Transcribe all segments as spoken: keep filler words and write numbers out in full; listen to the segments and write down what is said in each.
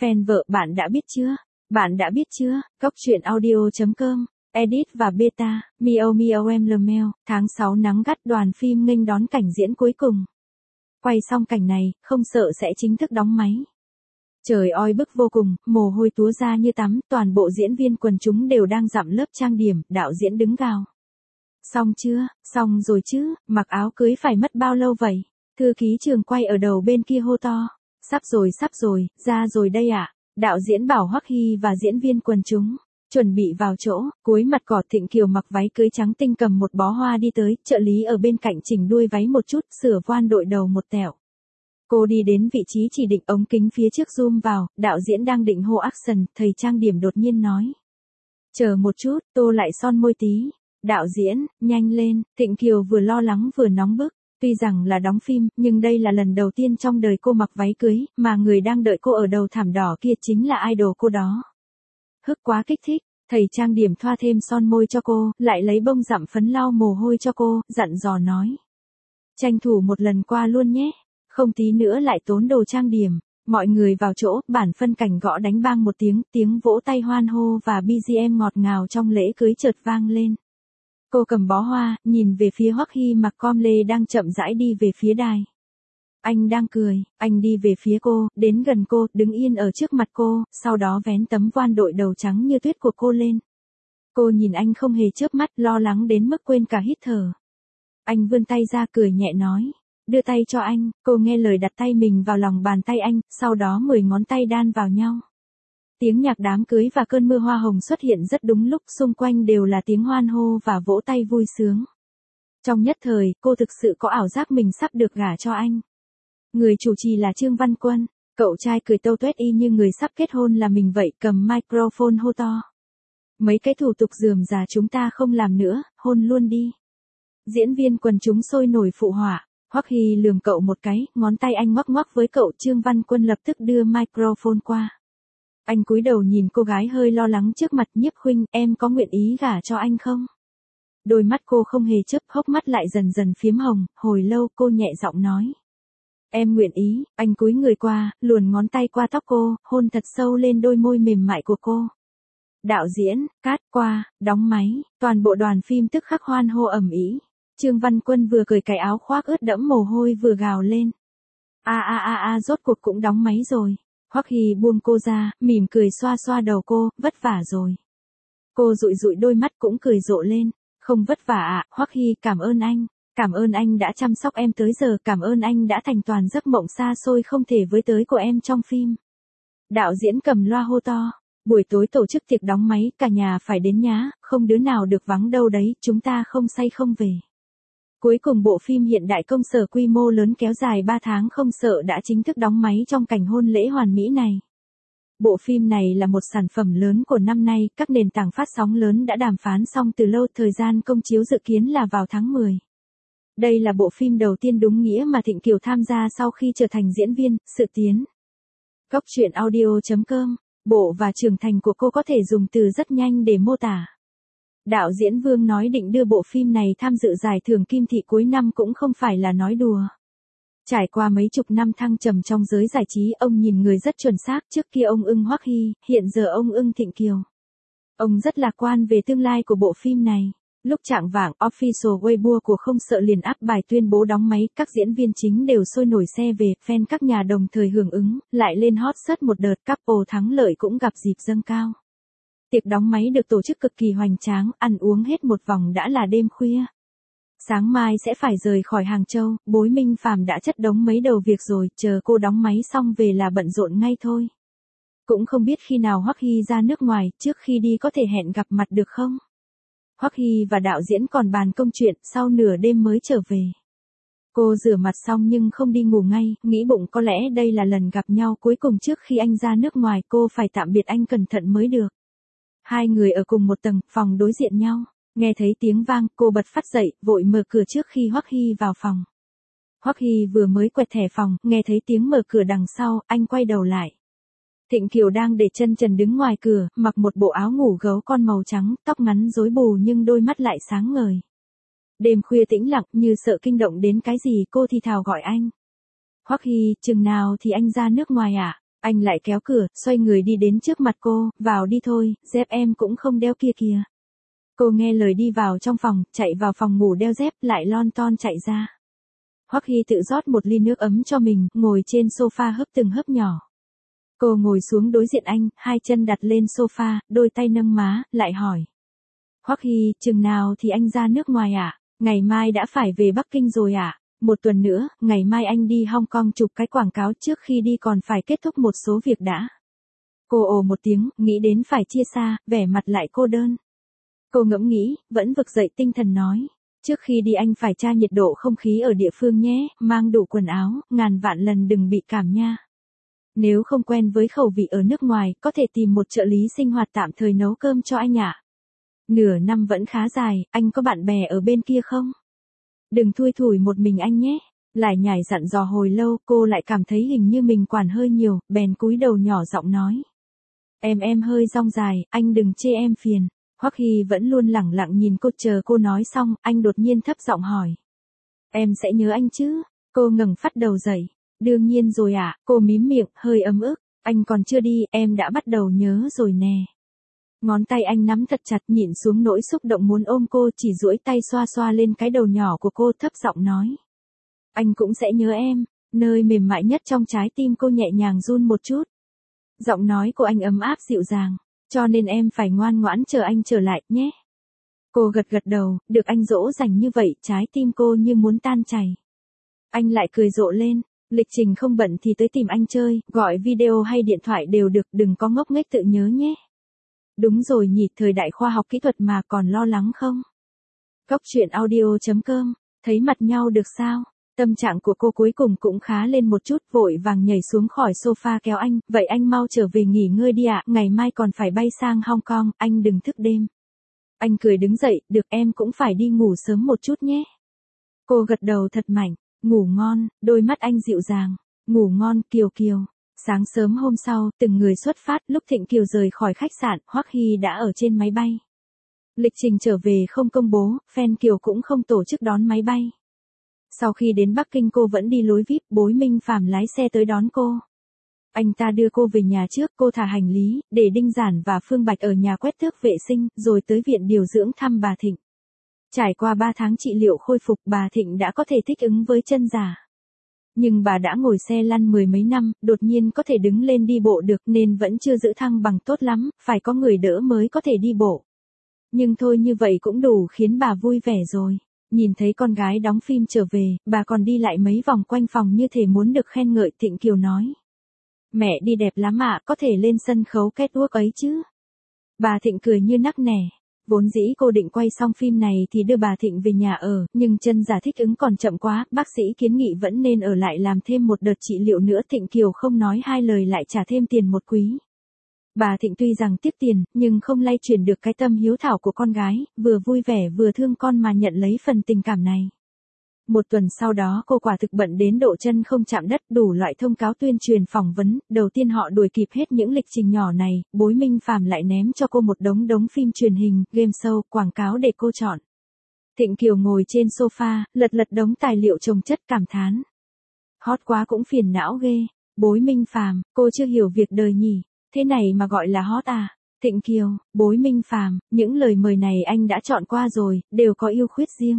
Fan vợ bạn đã biết chưa? Bạn đã biết chưa? Cốc truyện audio chấm com, edit và beta, Mio Mio em lờ meo, tháng sáu nắng gắt đoàn phim nghênh đón cảnh diễn cuối cùng. Quay xong cảnh này, không sợ sẽ chính thức đóng máy. Trời oi bức vô cùng, mồ hôi túa ra như tắm, toàn bộ diễn viên quần chúng đều đang dặm lớp trang điểm, đạo diễn đứng gào. Xong chưa, xong rồi chứ, mặc áo cưới phải mất bao lâu vậy? Thư ký trường quay ở đầu bên kia hô to. Sắp rồi sắp rồi, ra rồi đây ạ. À? Đạo diễn Bảo Hoắc Hy và diễn viên quần chúng chuẩn bị vào chỗ, cuối mặt cỏ Thịnh Kiều mặc váy cưới trắng tinh cầm một bó hoa đi tới, trợ lý ở bên cạnh chỉnh đuôi váy một chút, sửa voan đội đầu một tẹo. Cô đi đến vị trí chỉ định ống kính phía trước zoom vào, đạo diễn đang định hô action, thầy trang điểm đột nhiên nói. Chờ một chút, tô lại son môi tí. Đạo diễn, nhanh lên, Thịnh Kiều vừa lo lắng vừa nóng bức. Tuy rằng là đóng phim, nhưng đây là lần đầu tiên trong đời cô mặc váy cưới, mà người đang đợi cô ở đầu thảm đỏ kia chính là idol cô đó. Hức quá kích thích, thầy trang điểm thoa thêm son môi cho cô, lại lấy bông dặm phấn lau mồ hôi cho cô, dặn dò nói. Tranh thủ một lần qua luôn nhé, không tí nữa lại tốn đồ trang điểm. Mọi người vào chỗ, bản phân cảnh gõ đánh bang một tiếng, tiếng vỗ tay hoan hô và bê giê em ngọt ngào trong lễ cưới chợt vang lên. Cô cầm bó hoa, nhìn về phía Hoắc Hy mặc com lê đang chậm rãi đi về phía đài. Anh đang cười, anh đi về phía cô, đến gần cô, đứng yên ở trước mặt cô, sau đó vén tấm voan đội đầu trắng như tuyết của cô lên. Cô nhìn anh không hề chớp mắt, lo lắng đến mức quên cả hít thở. Anh vươn tay ra cười nhẹ nói, đưa tay cho anh, cô nghe lời đặt tay mình vào lòng bàn tay anh, sau đó mười ngón tay đan vào nhau. Tiếng nhạc đám cưới và cơn mưa hoa hồng xuất hiện rất đúng lúc, xung quanh đều là tiếng hoan hô và vỗ tay vui sướng. Trong nhất thời, cô thực sự có ảo giác mình sắp được gả cho anh. Người chủ trì là Trương Văn Quân, cậu trai cười tâu tuét y như người sắp kết hôn là mình vậy, cầm microphone hô to. Mấy cái thủ tục rườm rà chúng ta không làm nữa, hôn luôn đi. Diễn viên quần chúng sôi nổi phụ họa, Hoắc Hy lườm cậu một cái, ngón tay anh ngoắc ngoắc với cậu. Trương Văn Quân lập tức đưa microphone qua. Anh cúi đầu nhìn cô gái hơi lo lắng trước mặt. Nhiếp Khuynh, em có nguyện ý gả cho anh không? Đôi mắt cô không hề chớp, hốc mắt lại dần dần phiếm hồng, hồi lâu cô nhẹ giọng nói. Em nguyện ý. Anh cúi người qua, luồn ngón tay qua tóc cô, hôn thật sâu lên đôi môi mềm mại của cô. Đạo diễn, cát qua, đóng máy, toàn bộ đoàn phim tức khắc hoan hô ầm ĩ. Trương Văn Quân vừa cởi cái áo khoác ướt đẫm mồ hôi vừa gào lên. A a a a rốt cuộc cũng đóng máy rồi. Hoắc Hy buông cô ra, mỉm cười xoa xoa đầu cô, vất vả rồi. Cô dụi dụi đôi mắt cũng cười rộ lên, không vất vả ạ, à, Hoắc Hy cảm ơn anh, cảm ơn anh đã chăm sóc em tới giờ, cảm ơn anh đã thành toàn giấc mộng xa xôi không thể với tới của em trong phim. Đạo diễn cầm loa hô to, buổi tối tổ chức tiệc đóng máy, cả nhà phải đến nhá, không đứa nào được vắng đâu đấy, chúng ta không say không về. Cuối cùng bộ phim hiện đại công sở quy mô lớn kéo dài ba tháng không sợ đã chính thức đóng máy trong cảnh hôn lễ hoàn mỹ này. Bộ phim này là một sản phẩm lớn của năm nay, các nền tảng phát sóng lớn đã đàm phán xong từ lâu, thời gian công chiếu dự kiến là vào tháng mười. Đây là bộ phim đầu tiên đúng nghĩa mà Thịnh Kiều tham gia sau khi trở thành diễn viên, sự tiến. Cốc truyện audio chấm com, bộ và trưởng thành của cô có thể dùng từ rất nhanh để mô tả. Đạo diễn Vương nói định đưa bộ phim này tham dự giải thưởng Kim Thị cuối năm cũng không phải là nói đùa. Trải qua mấy chục năm thăng trầm trong giới giải trí, ông nhìn người rất chuẩn xác, trước kia ông ưng Hoắc Hy, hiện giờ ông ưng Thịnh Kiều. Ông rất lạc quan về tương lai của bộ phim này. Lúc chạng vạng, official Weibo của Không Sợ liền áp bài tuyên bố đóng máy, các diễn viên chính đều sôi nổi xe về, fan các nhà đồng thời hưởng ứng, lại lên hot search một đợt, couple thắng lợi cũng gặp dịp dâng cao. Tiệc đóng máy được tổ chức cực kỳ hoành tráng, ăn uống hết một vòng đã là đêm khuya. Sáng mai sẽ phải rời khỏi Hàng Châu, bối Minh Phàm đã chất đống mấy đầu việc rồi, chờ cô đóng máy xong về là bận rộn ngay thôi. Cũng không biết khi nào Hoắc Hy ra nước ngoài, trước khi đi có thể hẹn gặp mặt được không? Hoắc Hy và đạo diễn còn bàn công chuyện, sau nửa đêm mới trở về. Cô rửa mặt xong nhưng không đi ngủ ngay, nghĩ bụng có lẽ đây là lần gặp nhau cuối cùng trước khi anh ra nước ngoài, cô phải tạm biệt anh cẩn thận mới được. Hai người ở cùng một tầng, phòng đối diện nhau. Nghe thấy tiếng vang, cô bật phát dậy, vội mở cửa trước khi Hoắc Hy vào phòng. Hoắc Hy vừa mới quẹt thẻ phòng, nghe thấy tiếng mở cửa đằng sau, anh quay đầu lại. Thịnh Kiều đang để chân trần đứng ngoài cửa, mặc một bộ áo ngủ gấu con màu trắng, tóc ngắn rối bù nhưng đôi mắt lại sáng ngời. Đêm khuya tĩnh lặng, như sợ kinh động đến cái gì, cô thì thào gọi anh. Hoắc Hy, chừng nào thì anh ra nước ngoài ạ? À? Anh lại kéo cửa, xoay người đi đến trước mặt cô, vào đi thôi, dép em cũng không đeo kia kìa. Cô nghe lời đi vào trong phòng, chạy vào phòng ngủ đeo dép, lại lon ton chạy ra. Hoắc Hy tự rót một ly nước ấm cho mình, ngồi trên sofa hớp từng hớp nhỏ. Cô ngồi xuống đối diện anh, hai chân đặt lên sofa, đôi tay nâng má, lại hỏi. Hoắc Hy, chừng nào thì anh ra nước ngoài ạ? À? Ngày mai đã phải về Bắc Kinh rồi ạ? À? Một tuần nữa, ngày mai anh đi Hong Kong chụp cái quảng cáo, trước khi đi còn phải kết thúc một số việc đã. Cô ồ một tiếng, nghĩ đến phải chia xa, vẻ mặt lại cô đơn. Cô ngẫm nghĩ, vẫn vực dậy tinh thần nói. Trước khi đi anh phải tra nhiệt độ không khí ở địa phương nhé, mang đủ quần áo, ngàn vạn lần đừng bị cảm nha. Nếu không quen với khẩu vị ở nước ngoài, có thể tìm một trợ lý sinh hoạt tạm thời nấu cơm cho anh ạ. Nửa năm vẫn khá dài, anh có bạn bè ở bên kia không? Đừng thui thủi một mình anh nhé. Lại nhảy dặn dò hồi lâu, cô lại cảm thấy hình như mình quản hơi nhiều, bèn cúi đầu nhỏ giọng nói. Em em hơi dong dài, anh đừng chê em phiền. Hoắc Hy vẫn luôn lẳng lặng nhìn cô, chờ cô nói xong, anh đột nhiên thấp giọng hỏi. Em sẽ nhớ anh chứ? Cô ngẩng phát đầu dậy. Đương nhiên rồi ạ, à, cô mím miệng, hơi ấm ức. Anh còn chưa đi, em đã bắt đầu nhớ rồi nè. Ngón tay anh nắm thật chặt, nhịn xuống nỗi xúc động muốn ôm cô, chỉ duỗi tay xoa xoa lên cái đầu nhỏ của cô, thấp giọng nói. Anh cũng sẽ nhớ em. Nơi mềm mại nhất trong trái tim cô nhẹ nhàng run một chút. Giọng nói của anh ấm áp dịu dàng. Cho nên em phải ngoan ngoãn chờ anh trở lại, nhé. Cô gật gật đầu, được anh dỗ dành như vậy, trái tim cô như muốn tan chảy. Anh lại cười rộ lên, lịch trình không bận thì tới tìm anh chơi, gọi video hay điện thoại đều được, đừng có ngốc nghếch tự nhớ nhé. Đúng rồi nhỉ, thời đại khoa học kỹ thuật mà, còn lo lắng không? Góc truyện audio chấm com, thấy mặt nhau được sao? Tâm trạng của cô cuối cùng cũng khá lên một chút, vội vàng nhảy xuống khỏi sofa kéo anh, vậy anh mau trở về nghỉ ngơi đi ạ, ngày mai còn phải bay sang Hong Kong, anh đừng thức đêm. Anh cười đứng dậy, được, em cũng phải đi ngủ sớm một chút nhé. Cô gật đầu thật mạnh, ngủ ngon, đôi mắt anh dịu dàng, ngủ ngon, Kiều Kiều. Sáng sớm hôm sau, từng người xuất phát, lúc Thịnh Kiều rời khỏi khách sạn, Hoắc Hy đã ở trên máy bay. Lịch trình trở về không công bố, fan Kiều cũng không tổ chức đón máy bay. Sau khi đến Bắc Kinh cô vẫn đi lối vi ai pi, Bối Minh Phàm lái xe tới đón cô. Anh ta đưa cô về nhà trước, cô thả hành lý, để Đinh Giản và Phương Bạch ở nhà quét tước vệ sinh, rồi tới viện điều dưỡng thăm bà Thịnh. Trải qua ba tháng trị liệu khôi phục, bà Thịnh đã có thể thích ứng với chân giả. Nhưng bà đã ngồi xe lăn mười mấy năm, đột nhiên có thể đứng lên đi bộ được nên vẫn chưa giữ thăng bằng tốt lắm, phải có người đỡ mới có thể đi bộ. Nhưng thôi, như vậy cũng đủ khiến bà vui vẻ rồi. Nhìn thấy con gái đóng phim trở về, bà còn đi lại mấy vòng quanh phòng như thể muốn được khen ngợi. Thịnh Kiều nói. Mẹ đi đẹp lắm ạ, có thể lên sân khấu catwalk ấy chứ? Bà Thịnh cười như nắc nẻ. Vốn dĩ cô định quay xong phim này thì đưa bà Thịnh về nhà ở, nhưng chân giả thích ứng còn chậm quá, bác sĩ kiến nghị vẫn nên ở lại làm thêm một đợt trị liệu nữa. Thịnh Kiều không nói hai lời lại trả thêm tiền một quý. Bà Thịnh tuy rằng tiếp tiền, nhưng không lay chuyển được cái tâm hiếu thảo của con gái, vừa vui vẻ vừa thương con mà nhận lấy phần tình cảm này. Một tuần sau đó cô quả thực bận đến độ chân không chạm đất, đủ loại thông cáo tuyên truyền phỏng vấn, đầu tiên họ đuổi kịp hết những lịch trình nhỏ này, Bối Minh Phàm lại ném cho cô một đống đống phim truyền hình, game show, quảng cáo để cô chọn. Thịnh Kiều ngồi trên sofa, lật lật đống tài liệu chồng chất cảm thán. Hot quá cũng phiền não ghê, Bối Minh Phàm, cô chưa hiểu việc đời nhỉ, thế này mà gọi là hot à? Thịnh Kiều, Bối Minh Phàm, những lời mời này anh đã chọn qua rồi, đều có ưu khuyết riêng.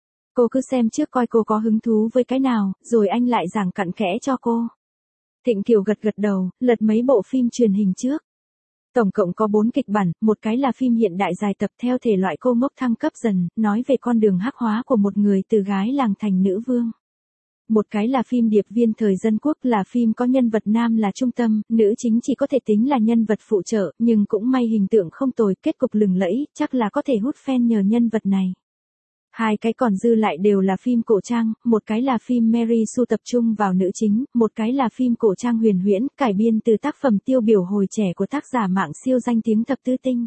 Cô cứ xem trước coi cô có hứng thú với cái nào, rồi anh lại giảng cặn kẽ cho cô. Thịnh Kiều gật gật đầu, lật mấy bộ phim truyền hình trước. Tổng cộng có bốn kịch bản, một cái là phim hiện đại dài tập theo thể loại cô ngốc thăng cấp dần, nói về con đường hắc hóa của một người từ gái làng thành nữ vương. Một cái là phim điệp viên thời dân quốc, là phim có nhân vật nam là trung tâm, nữ chính chỉ có thể tính là nhân vật phụ trợ, nhưng cũng may hình tượng không tồi, kết cục lừng lẫy, chắc là có thể hút fan nhờ nhân vật này. Hai cái còn dư lại đều là phim cổ trang, một cái là phim Mary Sue tập trung vào nữ chính, một cái là phim cổ trang huyền huyễn, cải biên từ tác phẩm tiêu biểu hồi trẻ của tác giả mạng siêu danh tiếng Thập Tứ Tinh.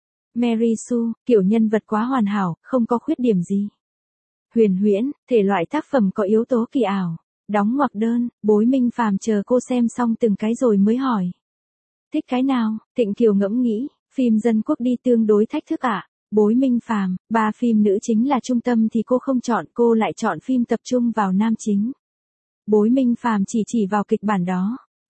Mary Sue, kiểu nhân vật quá hoàn hảo, không có khuyết điểm gì. Huyền huyễn, thể loại tác phẩm có yếu tố kỳ ảo. Đóng ngoặc đơn, Bối Minh Phàm chờ cô xem xong từng cái rồi mới hỏi. Thích cái nào? Thịnh Kiều ngẫm nghĩ, phim dân quốc đi tương đối thách thức ạ. À? Bối Minh Phàm, ba phim nữ chính là trung tâm thì cô không chọn, cô lại chọn phim tập trung vào nam chính. Bối Minh Phàm chỉ chỉ vào kịch bản đó.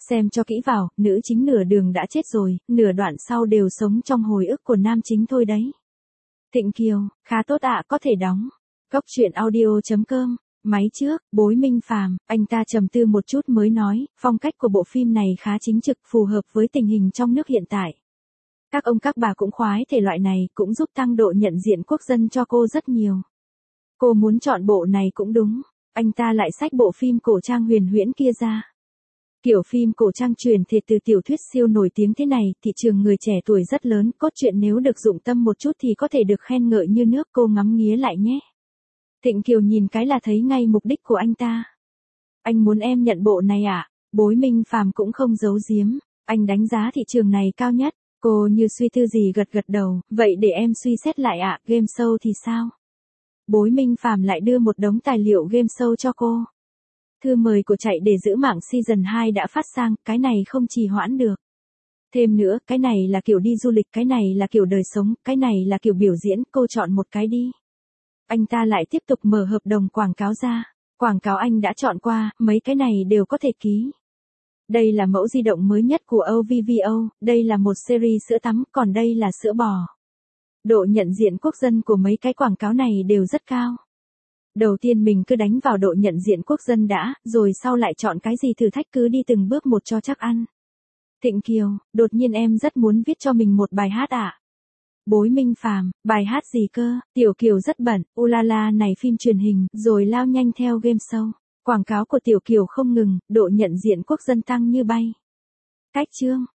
Xem cho kỹ vào, nữ chính nửa đường đã chết rồi, nửa đoạn sau đều sống trong hồi ức của nam chính thôi đấy. Thịnh Kiều, khá tốt ạ, có thể đóng. Cốc truyện audio.com, máy trước, Bối Minh Phàm, anh ta trầm tư một chút mới nói, phong cách của bộ phim này khá chính trực, phù hợp với tình hình trong nước hiện tại. Các ông các bà cũng khoái thể loại này, cũng giúp tăng độ nhận diện quốc dân cho cô rất nhiều. Cô muốn chọn bộ này cũng đúng. Anh ta lại xách bộ phim cổ trang huyền huyễn kia ra. Kiểu phim cổ trang truyền thể từ tiểu thuyết siêu nổi tiếng thế này, thị trường người trẻ tuổi rất lớn, cốt truyện nếu được dụng tâm một chút thì có thể được khen ngợi như nước, cô ngắm nghía lại nhé. Thịnh Kiều nhìn cái là thấy ngay mục đích của anh ta. Anh muốn em nhận bộ này à? Bối Minh Phàm cũng không giấu giếm, anh đánh giá thị trường này cao nhất. Cô như suy tư gì gật gật đầu, vậy để em suy xét lại ạ, game show thì sao? Bối Minh Phàm lại đưa một đống tài liệu game show cho cô. Thư mời của Chạy để giữ mạng season hai đã phát sang, cái này không trì hoãn được. Thêm nữa, cái này là kiểu đi du lịch, cái này là kiểu đời sống, cái này là kiểu biểu diễn, cô chọn một cái đi. Anh ta lại tiếp tục mở hợp đồng quảng cáo ra. Quảng cáo anh đã chọn qua, mấy cái này đều có thể ký. Đây là mẫu di động mới nhất của ô vê vê o, đây là một series sữa tắm, còn đây là sữa bò. Độ nhận diện quốc dân của mấy cái quảng cáo này đều rất cao. Đầu tiên mình cứ đánh vào độ nhận diện quốc dân đã, rồi sau lại chọn cái gì thử thách, cứ đi từng bước một cho chắc ăn. Thịnh Kiều, đột nhiên em rất muốn viết cho mình một bài hát ạ. À? Bối Minh Phàm, bài hát gì cơ? Tiểu Kiều rất bận, ulala này phim truyền hình, rồi lao nhanh theo game show. Quảng cáo của Tiểu Kiều không ngừng, độ nhận diện quốc dân tăng như bay. Cách chương.